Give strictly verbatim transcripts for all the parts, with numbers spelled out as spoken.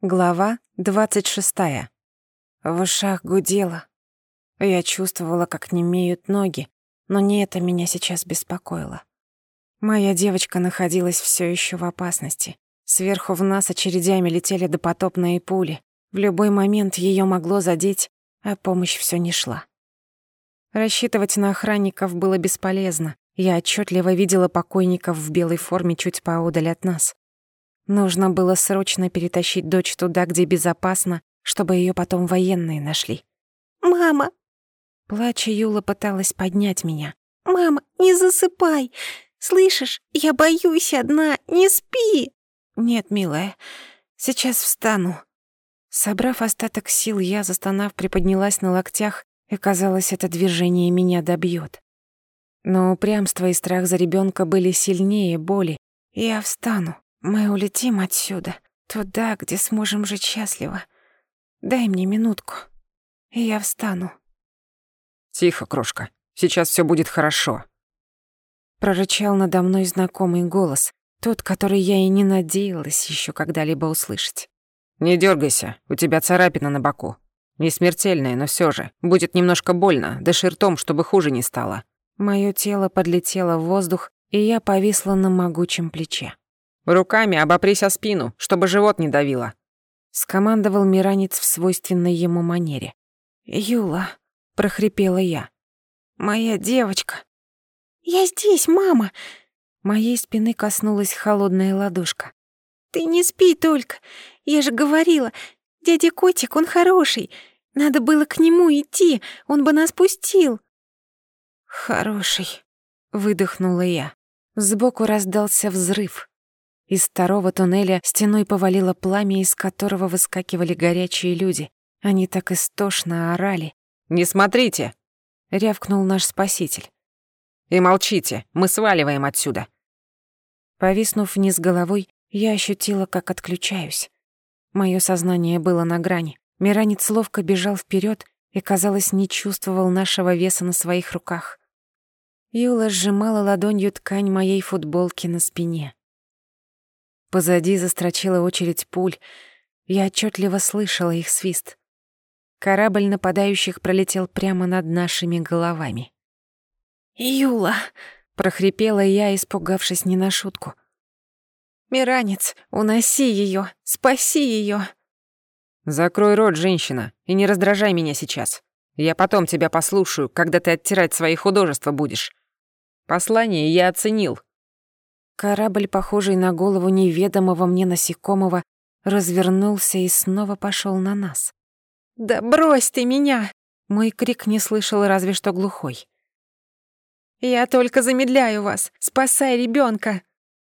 Глава двадцать шестая. В ушах гудело. Я чувствовала, как немеют ноги, но не это меня сейчас беспокоило. Моя девочка находилась всё ещё в опасности. Сверху в нас очередями летели допотопные пули. В любой момент её могло задеть, а помощь всё не шла. Рассчитывать на охранников было бесполезно. Я отчётливо видела покойников в белой форме чуть поодаль от нас. Нужно было срочно перетащить дочь туда, где безопасно, чтобы её потом военные нашли. «Мама!» Плача, Юла пыталась поднять меня. «Мама, не засыпай! Слышишь, я боюсь одна, не спи!» «Нет, милая, сейчас встану». Собрав остаток сил, я, застонав, приподнялась на локтях, и, казалось, это движение меня добьёт. Но упрямство и страх за ребёнка были сильнее боли. «Я встану. Мы улетим отсюда, туда, где сможем жить счастливо. Дай мне минутку, и я встану». «Тихо, крошка, сейчас всё будет хорошо», — прорычал надо мной знакомый голос, тот, который я и не надеялась ещё когда-либо услышать. «Не дёргайся, у тебя царапина на боку. Не смертельная, но всё же. Будет немножко больно, дыши ртом, чтобы хуже не стало». Моё тело подлетело в воздух, и я повисла на могучем плече. «Руками обопрись о спину, чтобы живот не давило», — скомандовал миранец в свойственной ему манере. «Юла», — прохрипела я, — «моя девочка». «Я здесь, мама!» Моей спины коснулась холодная ладошка. «Ты не спи только, я же говорила, дядя Котик, он хороший, надо было к нему идти, он бы нас пустил». «Хороший», — выдохнула я. Сбоку раздался взрыв. Из второго туннеля стеной повалило пламя, из которого выскакивали горячие люди. Они так истошно орали. «Не смотрите!» — рявкнул наш спаситель. «И молчите, мы сваливаем отсюда». Повиснув вниз головой, я ощутила, как отключаюсь. Моё сознание было на грани. Миранец ловко бежал вперёд и, казалось, не чувствовал нашего веса на своих руках. Юла сжимала ладонью ткань моей футболки на спине. Позади застрочила очередь пуль. Я отчётливо слышала их свист. Корабль нападающих пролетел прямо над нашими головами. «Юла!» — прохрипела я, испугавшись не на шутку. «Миранец, уноси её, спаси её!» «Закрой рот, женщина, и не раздражай меня сейчас. Я потом тебя послушаю, когда ты оттирать свои художества будешь. Послание я оценил». Корабль, похожий на голову неведомого мне насекомого, развернулся и снова пошёл на нас. «Да брось ты меня!» Мой крик не слышал разве что глухой. «Я только замедляю вас! Спасай ребёнка!»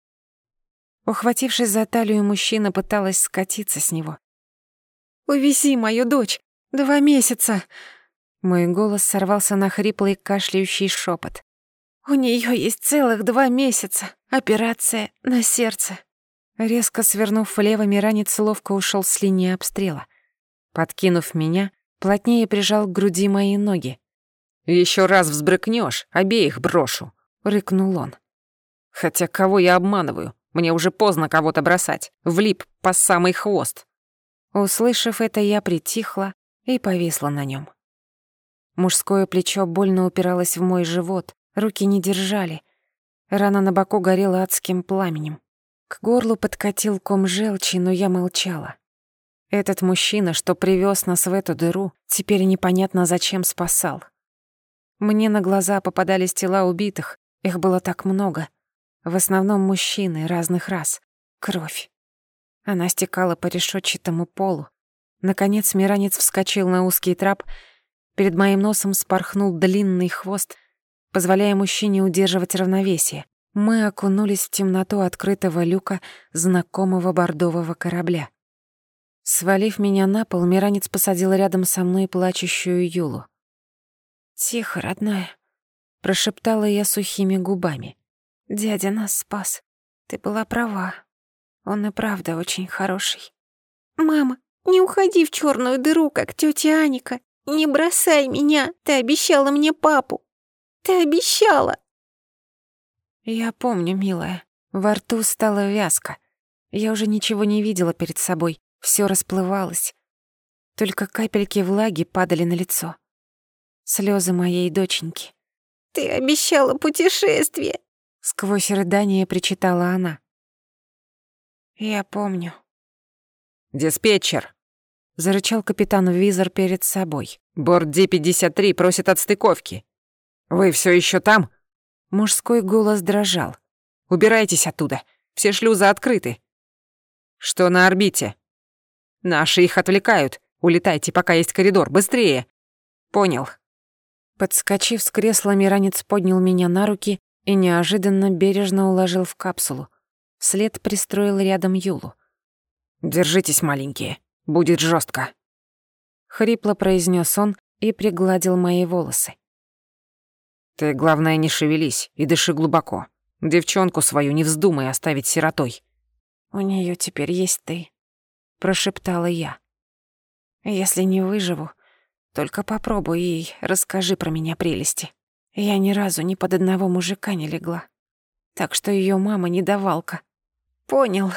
Ухватившись за талию, мужчина пыталась скатиться с него. «Увези мою дочь! Два месяца!» Мой голос сорвался на хриплый кашляющий шёпот. «У неё есть целых два месяца. Операция на сердце». Резко свернув влево, миранец ловко ушёл с линии обстрела. Подкинув меня, плотнее прижал к груди мои ноги. «Ещё раз взбрыкнёшь, обеих брошу», — рыкнул он. «Хотя кого я обманываю? Мне уже поздно кого-то бросать. Влип по самый хвост». Услышав это, я притихла и повисла на нём. Мужское плечо больно упиралось в мой живот, руки не держали. Рана на боку горела адским пламенем. К горлу подкатил ком желчи, но я молчала. Этот мужчина, что привёз нас в эту дыру, теперь непонятно зачем спасал. Мне на глаза попадались тела убитых, их было так много. В основном мужчины разных рас. Кровь. Она стекала по решетчатому полу. Наконец миранец вскочил на узкий трап. Перед моим носом спорхнул длинный хвост, позволяя мужчине удерживать равновесие. Мы окунулись в темноту открытого люка знакомого бордового корабля. Свалив меня на пол, миранец посадил рядом со мной плачущую Юлу. «Тихо, родная», — прошептала я сухими губами. «Дядя нас спас. Ты была права. Он и правда очень хороший». «Мама, не уходи в чёрную дыру, как тётя Аника. Не бросай меня. Ты обещала мне папу. Ты обещала». «Я помню, милая». Во рту стало вязко. Я уже ничего не видела перед собой. Всё расплывалось. Только капельки влаги падали на лицо. Слёзы моей доченьки. «Ты обещала путешествие!» Сквозь рыдание причитала она. «Я помню». «Диспетчер!» — зарычал капитан в визор перед собой. «Борт Ди пятьдесят три просит отстыковки. Вы всё ещё там?» Мужской голос дрожал. «Убирайтесь оттуда. Все шлюзы открыты». «Что на орбите?» «Наши их отвлекают. Улетайте, пока есть коридор. Быстрее!» «Понял». Подскочив с кресла, Миранец поднял меня на руки и неожиданно бережно уложил в капсулу. Вслед пристроил рядом Юлу. «Держитесь, маленькие. Будет жестко. Хрипло произнес он и пригладил мои волосы. «Ты, главное, не шевелись и дыши глубоко. Девчонку свою не вздумай оставить сиротой». «У неё теперь есть ты», — прошептала я. «Если не выживу, только попробуй и расскажи про меня прелести. Я ни разу ни под одного мужика не легла, так что её мама недовалка. Понял?»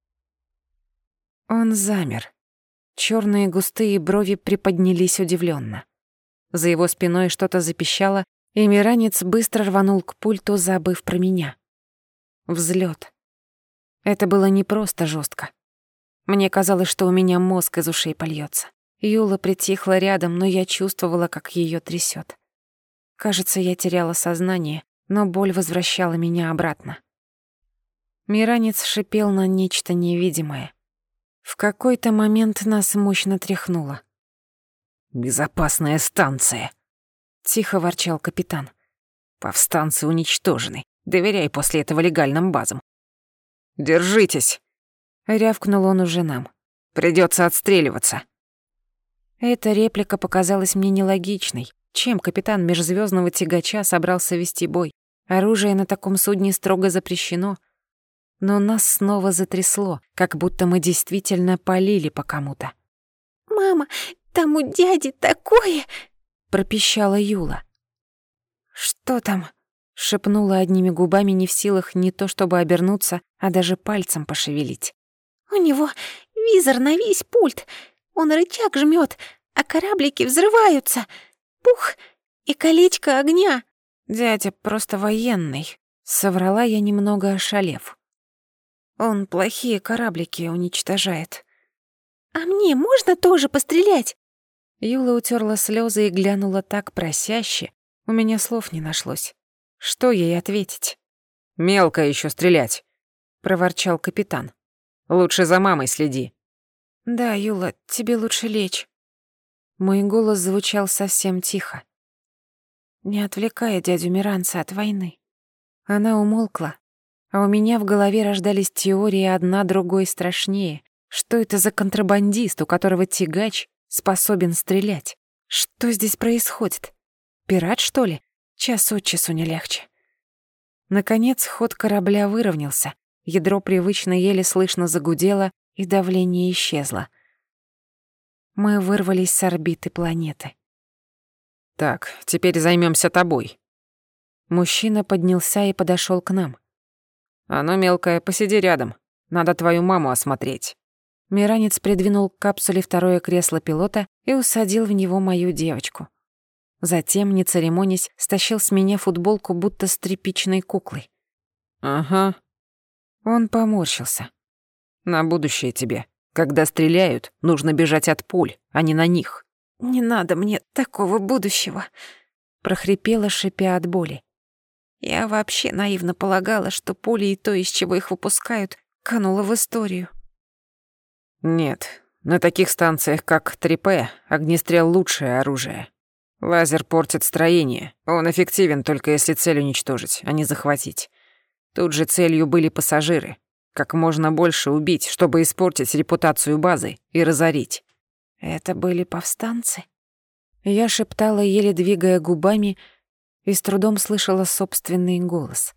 Он замер. Чёрные густые брови приподнялись удивлённо. За его спиной что-то запищало, и Миранец быстро рванул к пульту, забыв про меня. Взлёт. Это было не просто жёстко. Мне казалось, что у меня мозг из ушей польётся. Юла притихла рядом, но я чувствовала, как её трясёт. Кажется, я теряла сознание, но боль возвращала меня обратно. Миранец шипел на нечто невидимое. В какой-то момент нас мощно тряхнуло. «Безопасная станция», — тихо ворчал капитан. «Повстанцы уничтожены. Доверяй после этого легальным базам». «Держитесь», — рявкнул он уже нам. «Придётся отстреливаться». Эта реплика показалась мне нелогичной. Чем капитан межзвёздного тягача собрался вести бой? Оружие на таком судне строго запрещено. Но нас снова затрясло, как будто мы действительно палили по кому-то. «Мама, там у дяди такое!» — пропищала Юла. «Что там?» — шепнула одними губами, не в силах не то чтобы обернуться, а даже пальцем пошевелить. «У него визор на весь пульт. Он рычаг жмёт, а кораблики взрываются. Пух! И колечко огня!» «Дядя просто военный», — соврала я, немного ошалев. «Он плохие кораблики уничтожает». «А мне можно тоже пострелять?» Юла утерла слезы и глянула так просяще. У меня слов не нашлось. Что ей ответить? «Мелко еще стрелять», — проворчал капитан. «Лучше за мамой следи». «Да, Юла, тебе лучше лечь». Мой голос звучал совсем тихо. Не отвлекая дядю Миранца от войны. Она умолкла, а у меня в голове рождались теории одна другой страшнее. Что это за контрабандист, у которого тягач способен стрелять? Что здесь происходит? Пират, что ли? Час от часу не легче. Наконец ход корабля выровнялся. Ядро привычно еле слышно загудело, и давление исчезло. Мы вырвались с орбиты планеты. «Так, теперь займёмся тобой». Мужчина поднялся и подошёл к нам. «А ну, мелкая, посиди рядом. Надо твою маму осмотреть». Миранец придвинул к капсуле второе кресло пилота и усадил в него мою девочку. Затем, не церемонясь, стащил с меня футболку, будто с тряпичной куклой. «Ага». Он поморщился. «На будущее тебе. Когда стреляют, нужно бежать от пуль, а не на них». «Не надо мне такого будущего», — прохрипела, шипя от боли. Я вообще наивно полагала, что пули и то, из чего их выпускают, кануло в историю. «Нет, на таких станциях, как три П, огнестрел — лучшее оружие. Лазер портит строение. Он эффективен только если цель уничтожить, а не захватить. Тут же целью были пассажиры. Как можно больше убить, чтобы испортить репутацию базы и разорить». Это были повстанцы? Я шептала, еле двигая губами, и с трудом слышала собственный голос.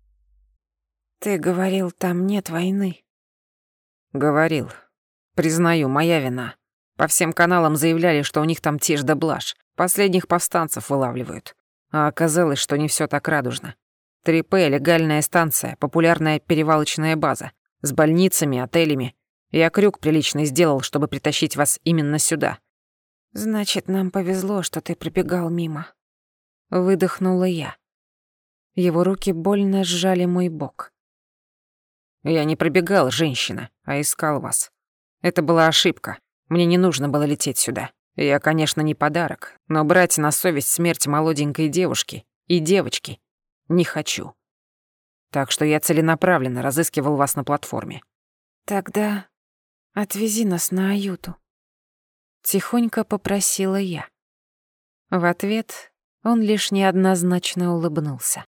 «Ты говорил, там нет войны». «Говорил. Признаю, моя вина. По всем каналам заявляли, что у них там тишь да блажь. Последних повстанцев вылавливают. А оказалось, что не всё так радужно. три П — легальная станция, популярная перевалочная база. С больницами, отелями. Я крюк приличный сделал, чтобы притащить вас именно сюда». «Значит, нам повезло, что ты пробегал мимо». Выдохнула я. Его руки больно сжали мой бок. «Я не пробегал, женщина, а искал вас. Это была ошибка. Мне не нужно было лететь сюда. Я, конечно, не подарок, но брать на совесть смерть молоденькой девушки и девочки не хочу. Так что я целенаправленно разыскивал вас на платформе». «Тогда отвези нас на Аюту», — тихонько попросила я. В ответ он лишь неоднозначно улыбнулся.